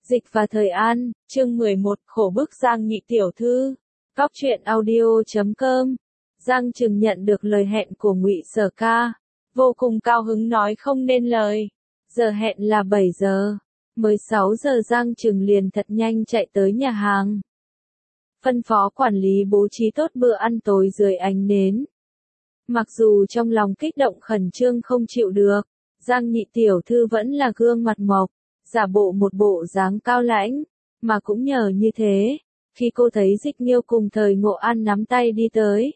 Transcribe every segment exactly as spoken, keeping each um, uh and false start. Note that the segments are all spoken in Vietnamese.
Dịch và Thời An, chương mười một, khổ bức Giang nhị tiểu thư. Cóc truyện audio chấm com. Giang Trừng nhận được lời hẹn của Ngụy Sở Ca, vô cùng cao hứng nói không nên lời. Giờ hẹn là bảy giờ, mới sáu giờ Giang Trừng liền thật nhanh chạy tới nhà hàng. Phân phó quản lý bố trí tốt bữa ăn tối dưới ánh nến. Mặc dù trong lòng kích động khẩn trương không chịu được, Giang nhị tiểu thư vẫn là gương mặt mộc, giả bộ một bộ dáng cao lãnh, mà cũng nhờ như thế, khi cô thấy Dịch Nghiêu cùng Thời Ngộ An nắm tay đi tới,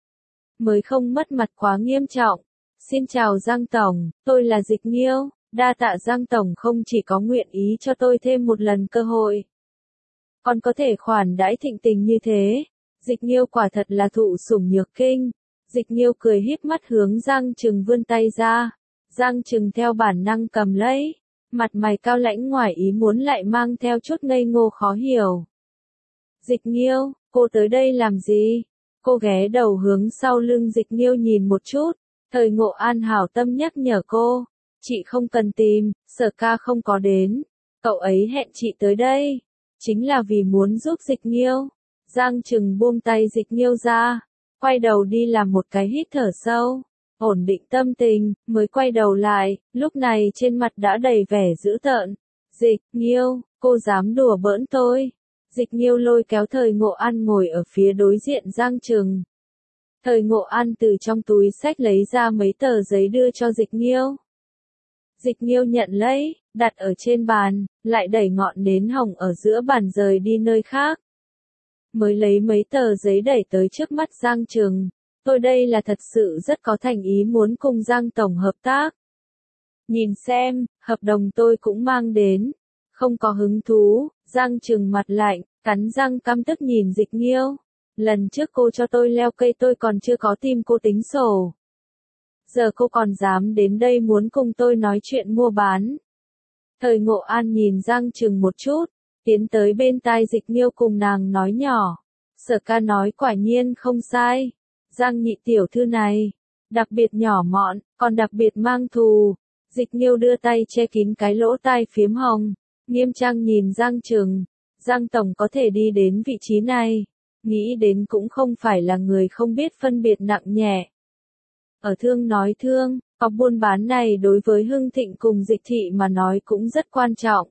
mới không mất mặt quá nghiêm trọng. Xin chào Giang Tổng, tôi là Dịch Nghiêu, đa tạ Giang Tổng không chỉ có nguyện ý cho tôi thêm một lần cơ hội, còn có thể khoản đãi thịnh tình như thế. Dịch Nghiêu quả thật là thụ sủng nhược kinh. Dịch Nghiêu cười híp mắt hướng Giang Trừng vươn tay ra, Giang Trừng theo bản năng cầm lấy, mặt mày cao lãnh ngoài ý muốn lại mang theo chút ngây ngô khó hiểu. Dịch Nghiêu, cô tới đây làm gì? Cô ghé đầu hướng sau lưng Dịch Nghiêu nhìn một chút, Thời Ngộ An hảo tâm nhắc nhở cô, chị không cần tìm, Sở Ca không có đến, cậu ấy hẹn chị tới đây, chính là vì muốn giúp Dịch Nghiêu. Giang Trừng buông tay Dịch Nghiêu ra, quay đầu đi làm một cái hít thở sâu, ổn định tâm tình, mới quay đầu lại, lúc này trên mặt đã đầy vẻ dữ tợn. Dịch Nghiêu, cô dám đùa bỡn tôi. Dịch Nghiêu lôi kéo Thời Ngộ An ngồi ở phía đối diện Giang Trừng. Thời Ngộ An từ trong túi xách lấy ra mấy tờ giấy đưa cho Dịch Nghiêu. Dịch Nghiêu nhận lấy, đặt ở trên bàn, lại đẩy ngọn nến hồng ở giữa bàn rời đi nơi khác. Mới lấy mấy tờ giấy đẩy tới trước mắt Giang Trừng. Tôi đây là thật sự rất có thành ý muốn cùng Giang Tổng hợp tác. Nhìn xem, hợp đồng tôi cũng mang đến. Không có hứng thú. Giang Trừng mặt lạnh, cắn răng căm tức nhìn Dịch Nghiêu. Lần trước cô cho tôi leo cây tôi còn chưa có tìm cô tính sổ. Giờ cô còn dám đến đây muốn cùng tôi nói chuyện mua bán. Thời Ngộ An nhìn Giang Trừng một chút, tiến tới bên tai Dịch Nghiêu cùng nàng nói nhỏ. Sở Ca nói quả nhiên không sai. Giang nhị tiểu thư này, đặc biệt nhỏ mọn, còn đặc biệt mang thù. Dịch Nghiêu đưa tay che kín cái lỗ tai phiếm hồng, nghiêm trang nhìn Giang Trừng. Giang Tổng có thể đi đến vị trí này, nghĩ đến cũng không phải là người không biết phân biệt nặng nhẹ. Ở thương nói thương, có buôn bán này đối với Hưng Thịnh cùng Dịch Thị mà nói cũng rất quan trọng.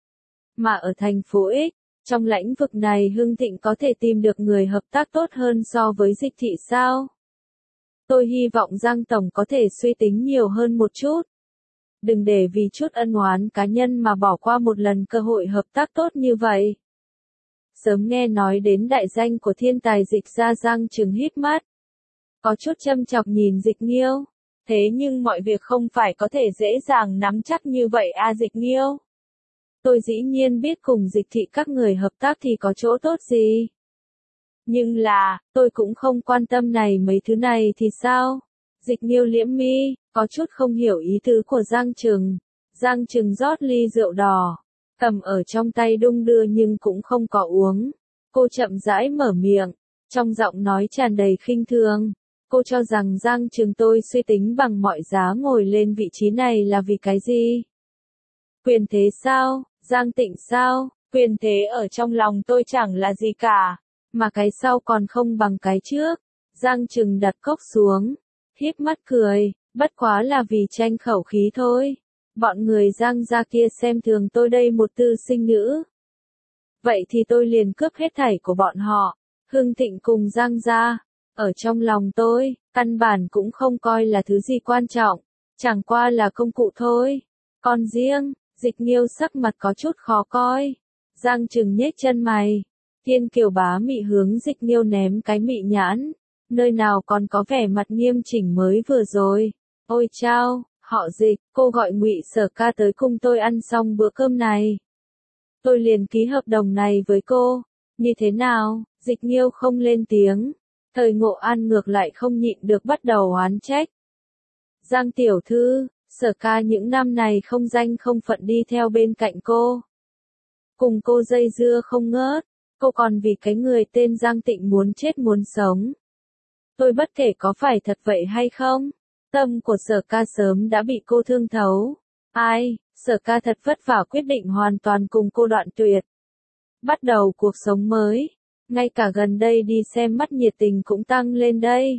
Mà ở thành phố X, trong lĩnh vực này Hưng Thịnh có thể tìm được người hợp tác tốt hơn so với Dịch Thị sao? Tôi hy vọng Giang Tổng có thể suy tính nhiều hơn một chút. Đừng để vì chút ân oán cá nhân mà bỏ qua một lần cơ hội hợp tác tốt như vậy. Sớm nghe nói đến đại danh của thiên tài Dịch gia, Giang Trừng híp mắt, có chút châm chọc nhìn Dịch Nghiêu. Thế nhưng mọi việc không phải có thể dễ dàng nắm chắc như vậy a Dịch Nghiêu. Tôi dĩ nhiên biết cùng Dịch Thị các người hợp tác thì có chỗ tốt gì. Nhưng là, tôi cũng không quan tâm này mấy thứ này thì sao? Dịch Nghiêu liễm mi, có chút không hiểu ý tứ của Giang Trừng. Giang Trừng rót ly rượu đỏ, cầm ở trong tay đung đưa nhưng cũng không có uống. Cô chậm rãi mở miệng, trong giọng nói tràn đầy khinh thường. Cô cho rằng Giang Trừng tôi suy tính bằng mọi giá ngồi lên vị trí này là vì cái gì? Quyền thế sao? Giang Tịnh sao? Quyền thế ở trong lòng tôi chẳng là gì cả, mà cái sau còn không bằng cái trước. Giang Trừng đặt cốc xuống, híp mắt cười, bất quá là vì tranh khẩu khí thôi. Bọn người Giang gia kia xem thường tôi đây một tư sinh nữ. Vậy thì tôi liền cướp hết thảy của bọn họ. Hưng Thịnh cùng Giang gia, ở trong lòng tôi, căn bản cũng không coi là thứ gì quan trọng, chẳng qua là công cụ thôi. Còn riêng, Dịch Nghiêu sắc mặt có chút khó coi. Giang Trừng nhếch chân mày, Thiên Kiều bá mị hướng Dịch Nghiêu ném cái mị nhãn, nơi nào còn có vẻ mặt nghiêm chỉnh mới vừa rồi. Ôi chao, họ Dịch, cô gọi Ngụy Sở Ca tới cùng tôi ăn xong bữa cơm này, tôi liền ký hợp đồng này với cô. Như thế nào? Dịch Nghiêu không lên tiếng. Thời Ngộ An ngược lại không nhịn được bắt đầu oán trách. Giang tiểu thư, Sở Ca những năm này không danh không phận đi theo bên cạnh cô, cùng cô dây dưa không ngớt, cô còn vì cái người tên Giang Tịnh muốn chết muốn sống. Tôi bất kể có phải thật vậy hay không, tâm của Sở Ca sớm đã bị cô thương thấu. Ai, Sở Ca thật vất vả quyết định hoàn toàn cùng cô đoạn tuyệt. Bắt đầu cuộc sống mới, ngay cả gần đây đi xem mắt nhiệt tình cũng tăng lên đây.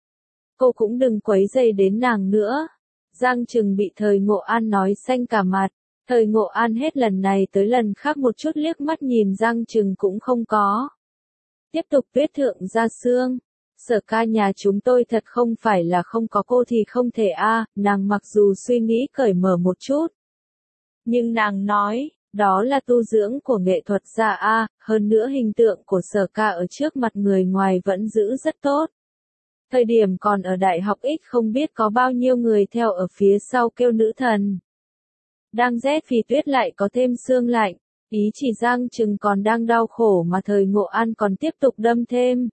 Cô cũng đừng quấy rầy đến nàng nữa. Giang Trừng bị Thời Ngộ An nói xanh cả mặt. Thời Ngộ An hết lần này tới lần khác một chút liếc mắt nhìn Giang Trừng cũng không có. Tiếp tục tuyết thượng ra xương. Sở Ca nhà chúng tôi thật không phải là không có cô thì không thể a, à, nàng mặc dù suy nghĩ cởi mở một chút. Nhưng nàng nói, đó là tu dưỡng của nghệ thuật gia a, à, hơn nữa hình tượng của Sở Ca ở trước mặt người ngoài vẫn giữ rất tốt. Thời điểm còn ở đại học X không biết có bao nhiêu người theo ở phía sau kêu nữ thần. Đang rét vì tuyết lại có thêm sương lạnh, ý chỉ Giang Trừng còn đang đau khổ mà Thời Ngộ An còn tiếp tục đâm thêm.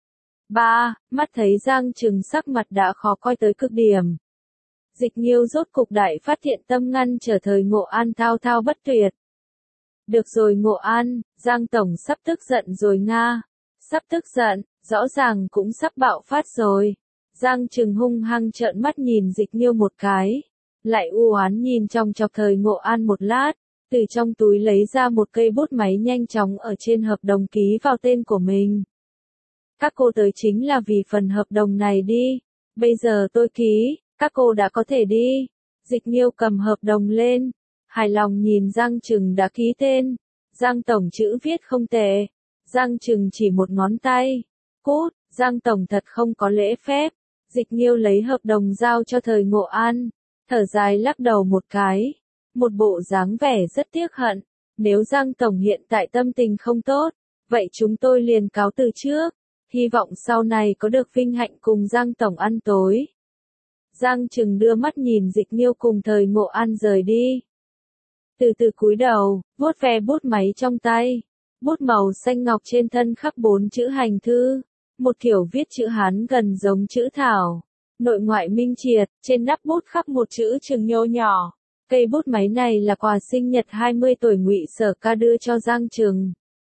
Ba, mắt thấy Giang Trừng sắc mặt đã khó coi tới cực điểm. Dịch Nghiêu rốt cục đại phát hiện tâm ngăn trở Thời Ngộ An thao thao bất tuyệt. Được rồi Ngộ An, Giang Tổng sắp tức giận rồi nga. Sắp tức giận, rõ ràng cũng sắp bạo phát rồi. Giang Trừng hung hăng trợn mắt nhìn Dịch Nghiêu một cái. Lại u oán nhìn trong chọc Thời Ngộ An một lát. Từ trong túi lấy ra một cây bút máy nhanh chóng ở trên hợp đồng ký vào tên của mình. Các cô tới chính là vì phần hợp đồng này đi. Bây giờ tôi ký, các cô đã có thể đi. Dịch Nghiêu cầm hợp đồng lên. Hài lòng nhìn Giang Trừng đã ký tên. Giang Tổng chữ viết không tệ. Giang Trừng chỉ một ngón tay. Cút, Giang Tổng thật không có lễ phép. Dịch Nghiêu lấy hợp đồng giao cho Thời Ngộ An. Thở dài lắc đầu một cái. Một bộ dáng vẻ rất tiếc hận. Nếu Giang Tổng hiện tại tâm tình không tốt, vậy chúng tôi liền cáo từ trước. Hy vọng sau này có được vinh hạnh cùng Giang Tổng ăn tối. Giang Trừng đưa mắt nhìn Dịch Nghiêu cùng Thời Ngộ An rời đi. Từ từ cúi đầu, vuốt ve bút máy trong tay. Bút màu xanh ngọc trên thân khắc bốn chữ hành thư. Một kiểu viết chữ Hán gần giống chữ Thảo. Nội ngoại minh triệt, trên nắp bút khắc một chữ Trừng nhô nhỏ. Cây bút máy này là quà sinh nhật hai mươi tuổi Ngụy Sở Ca đưa cho Giang Trừng.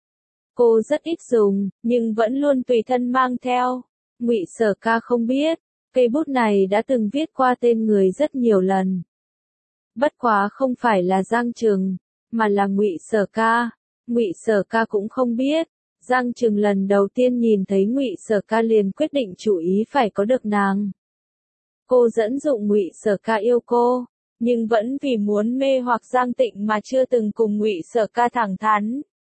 Cô rất ít dùng, nhưng vẫn luôn tùy thân mang theo. Ngụy Sở Ca không biết, cây bút này đã từng viết qua tên người rất nhiều lần. Bất quá không phải là Giang Trừng, mà là Ngụy Sở Ca. Ngụy Sở Ca cũng không biết. Giang Trừng lần đầu tiên nhìn thấy Ngụy Sở Ca liền quyết định chủ ý phải có được nàng. Cô dẫn dụ Ngụy Sở Ca yêu cô, nhưng vẫn vì muốn mê hoặc Giang Tịnh mà chưa từng cùng Ngụy Sở Ca thẳng thắn.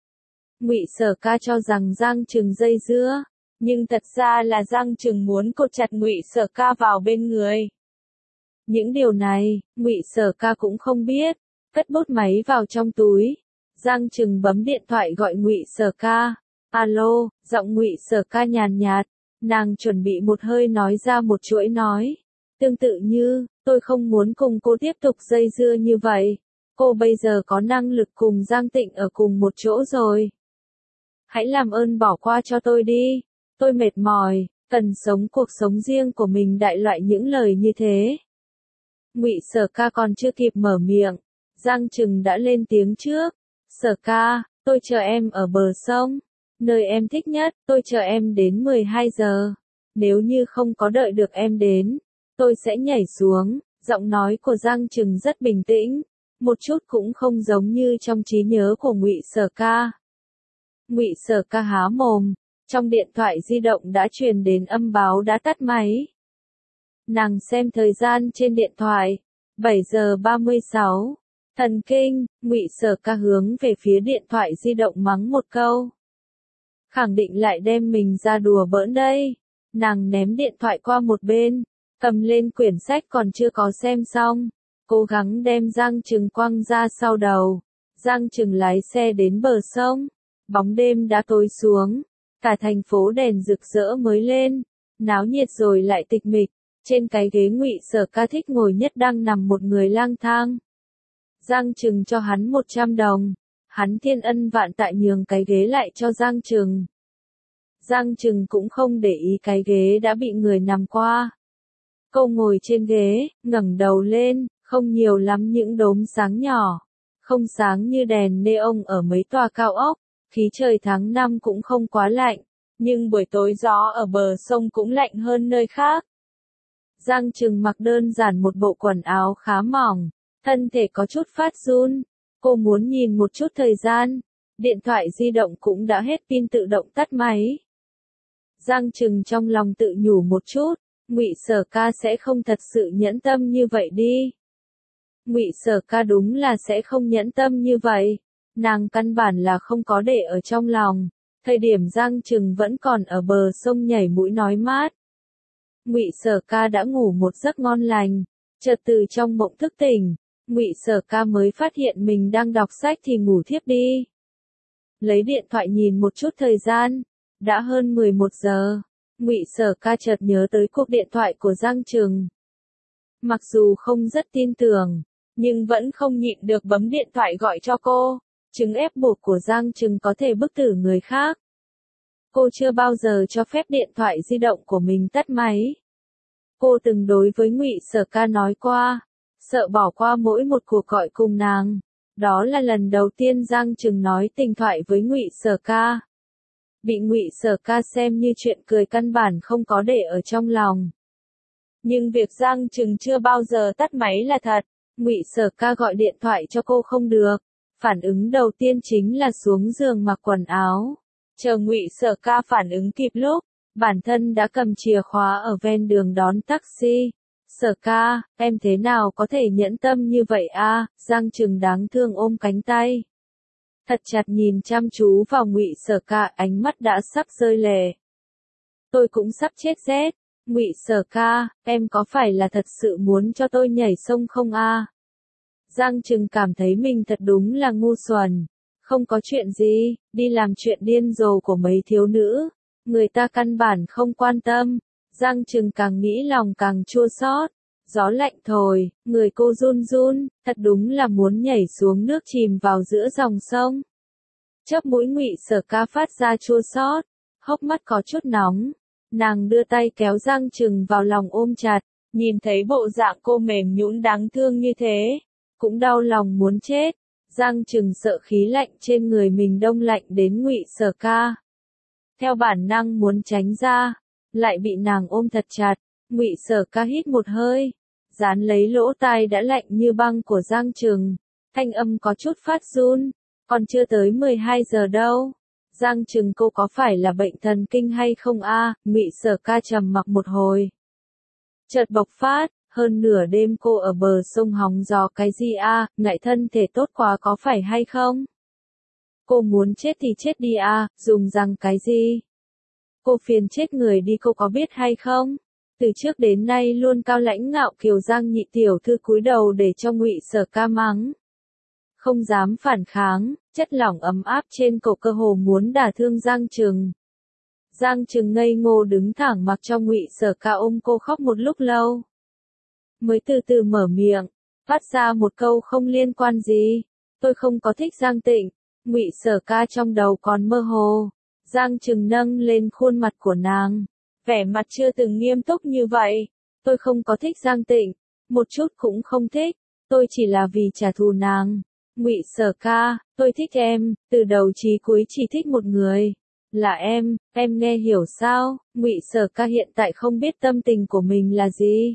Ngụy Sở Ca cho rằng Giang Trừng dây dưa, nhưng thật ra là Giang Trừng muốn cột chặt Ngụy Sở Ca vào bên người. Những điều này, Ngụy Sở Ca cũng không biết. Cất bút máy vào trong túi, Giang Trừng bấm điện thoại gọi Ngụy Sở Ca. Alo, giọng Ngụy Sở Ca nhàn nhạt, nàng chuẩn bị một hơi nói ra một chuỗi nói. Tương tự như, tôi không muốn cùng cô tiếp tục dây dưa như vậy. Cô bây giờ có năng lực cùng Giang Tịnh ở cùng một chỗ rồi. Hãy làm ơn bỏ qua cho tôi đi. Tôi mệt mỏi, cần sống cuộc sống riêng của mình, đại loại những lời như thế. Ngụy Sở Ca còn chưa kịp mở miệng, Giang Trừng đã lên tiếng trước. Sở Ca, tôi chờ em ở bờ sông. Nơi em thích nhất, tôi chờ em đến mười hai giờ. Nếu như không có đợi được em đến, tôi sẽ nhảy xuống. Giọng nói của Giang Trừng rất bình tĩnh, một chút cũng không giống như trong trí nhớ của Ngụy Sở Ca. Ngụy Sở Ca há mồm, trong điện thoại di động đã truyền đến âm báo đã tắt máy. Nàng xem thời gian trên điện thoại, bảy giờ ba mươi sáu. Thần kinh, Ngụy Sở Ca hướng về phía điện thoại di động mắng một câu. Khẳng định lại đem mình ra đùa bỡn đây. Nàng ném điện thoại qua một bên, cầm lên quyển sách còn chưa có xem xong, cố gắng đem Giang Trừng quăng ra sau đầu. Giang Trừng lái xe đến bờ sông, bóng đêm đã tối xuống, cả thành phố đèn rực rỡ mới lên, náo nhiệt rồi lại tịch mịch. Trên cái ghế Ngụy Sở Ca thích ngồi nhất đang nằm một người lang thang. Giang Trừng cho hắn một trăm đồng, hắn thiên ân vạn tạ nhường cái ghế lại cho Giang Trừng. Giang Trừng cũng không để ý cái ghế đã bị người nằm qua. Cô ngồi trên ghế, ngẩng đầu lên, không nhiều lắm những đốm sáng nhỏ, không sáng như đèn neon ở mấy tòa cao ốc. Khí trời tháng năm cũng không quá lạnh, nhưng buổi tối gió ở bờ sông cũng lạnh hơn nơi khác. Giang Trừng mặc đơn giản một bộ quần áo khá mỏng, Thân thể có chút phát run, cô muốn nhìn một chút thời gian, điện thoại di động cũng đã hết pin tự động tắt máy. Giang Trừng trong lòng tự nhủ một chút, Ngụy Sở Ca sẽ không thật sự nhẫn tâm như vậy đi. Ngụy Sở Ca đúng là sẽ không nhẫn tâm như vậy, nàng căn bản là không có để ở trong lòng. Thời điểm Giang Trừng vẫn còn ở bờ sông nhảy mũi nói mát. Ngụy Sở Ca đã ngủ một giấc ngon lành, chợt từ trong mộng thức tỉnh, Ngụy Sở Ca mới phát hiện mình đang đọc sách thì ngủ thiếp đi. Lấy điện thoại nhìn một chút thời gian, đã hơn mười một giờ, Ngụy Sở Ca chợt nhớ tới cuộc điện thoại của Giang Trừng. Mặc dù không rất tin tưởng, nhưng vẫn không nhịn được bấm điện thoại gọi cho cô. Chứng ép buộc của Giang Trừng có thể bức tử người khác. Cô chưa bao giờ cho phép điện thoại di động của mình tắt máy. Cô từng đối với Ngụy Sở Ca nói qua, sợ bỏ qua mỗi một cuộc gọi cùng nàng. Đó là lần đầu tiên Giang Trừng nói tình thoại với Ngụy Sở Ca. Bị Ngụy Sở Ca xem như chuyện cười căn bản không có để ở trong lòng. Nhưng việc Giang Trừng chưa bao giờ tắt máy là thật. Ngụy Sở Ca gọi điện thoại cho cô không được. Phản ứng đầu tiên chính là xuống giường mặc quần áo. Chờ Ngụy Sở Ca phản ứng kịp lúc, bản thân đã cầm chìa khóa ở ven đường đón taxi. Sở Ca, em thế nào có thể nhẫn tâm như vậy a? Giang Trừng đáng thương ôm cánh tay. Thật chặt nhìn chăm chú vào Ngụy Sở Ca, ánh mắt đã sắp rơi lệ. Tôi cũng sắp chết rét. Ngụy Sở Ca, em có phải là thật sự muốn cho tôi nhảy sông không a? Giang Trừng cảm thấy mình thật đúng là ngu xuẩn. Không có chuyện gì, đi làm chuyện điên rồ của mấy thiếu nữ. Người ta căn bản không quan tâm. Giang Trừng càng nghĩ lòng càng chua xót. Gió lạnh thổi, người cô run run, thật đúng là muốn nhảy xuống nước chìm vào giữa dòng sông. Chớp mũi Ngụy Sở Ca phát ra chua xót, hốc mắt có chút nóng. Nàng đưa tay kéo Giang Trừng vào lòng ôm chặt, nhìn thấy bộ dạng cô mềm nhũn đáng thương như thế, cũng đau lòng muốn chết. Giang Trừng sợ khí lạnh trên người mình đông lạnh đến Ngụy Sở Ca. Theo bản năng muốn tránh ra, lại bị nàng ôm thật chặt. Ngụy Sở Ca hít một hơi, dán lấy lỗ tai đã lạnh như băng của Giang Trừng, thanh âm có chút phát run, còn chưa tới mười hai giờ đâu. Giang Trừng, cô có phải là bệnh thần kinh hay không a? Ngụy Sở Ca trầm mặc một hồi, chợt bộc phát, hơn nửa đêm cô ở bờ sông hóng gió cái gì a? Ngại thân thể tốt quá có phải hay không? Cô muốn chết thì chết đi a, dùng răng cái gì? Cô phiền chết người đi, cô có biết hay không? Từ trước đến nay luôn cao lãnh ngạo kiều Giang nhị tiểu thư cúi đầu để cho Ngụy Sở Ca mắng. Không dám phản kháng, chất lỏng ấm áp trên cổ cơ hồ muốn đả thương Giang Trừng. Giang Trừng ngây ngô đứng thẳng mặc cho Ngụy Sở Ca ôm cô khóc một lúc lâu. Mới từ từ mở miệng, phát ra một câu không liên quan gì. Tôi không có thích Giang Tịnh. Ngụy Sở Ca trong đầu còn mơ hồ. Giang Trừng nâng lên khuôn mặt của nàng, vẻ mặt chưa từng nghiêm túc như vậy. Tôi không có thích Giang Tịnh, một chút cũng không thích, tôi chỉ là vì trả thù nàng. Ngụy Sở Ca, tôi thích em, từ đầu chí cuối chỉ thích một người, là em, em nghe hiểu sao? Ngụy Sở Ca hiện tại không biết tâm tình của mình là gì.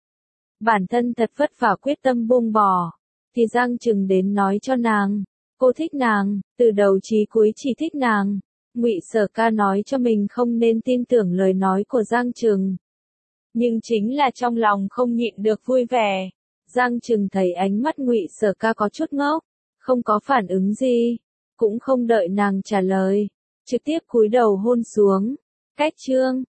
Bản thân thật vất vả quyết tâm buông bỏ, thì Giang Trừng đến nói cho nàng, cô thích nàng, từ đầu chí cuối chỉ thích nàng. Ngụy Sở Ca nói cho mình không nên tin tưởng lời nói của Giang Trừng. Nhưng chính là trong lòng không nhịn được vui vẻ. Giang Trừng thấy ánh mắt Ngụy Sở Ca có chút ngốc, không có phản ứng gì, cũng không đợi nàng trả lời, trực tiếp cúi đầu hôn xuống. Cách chương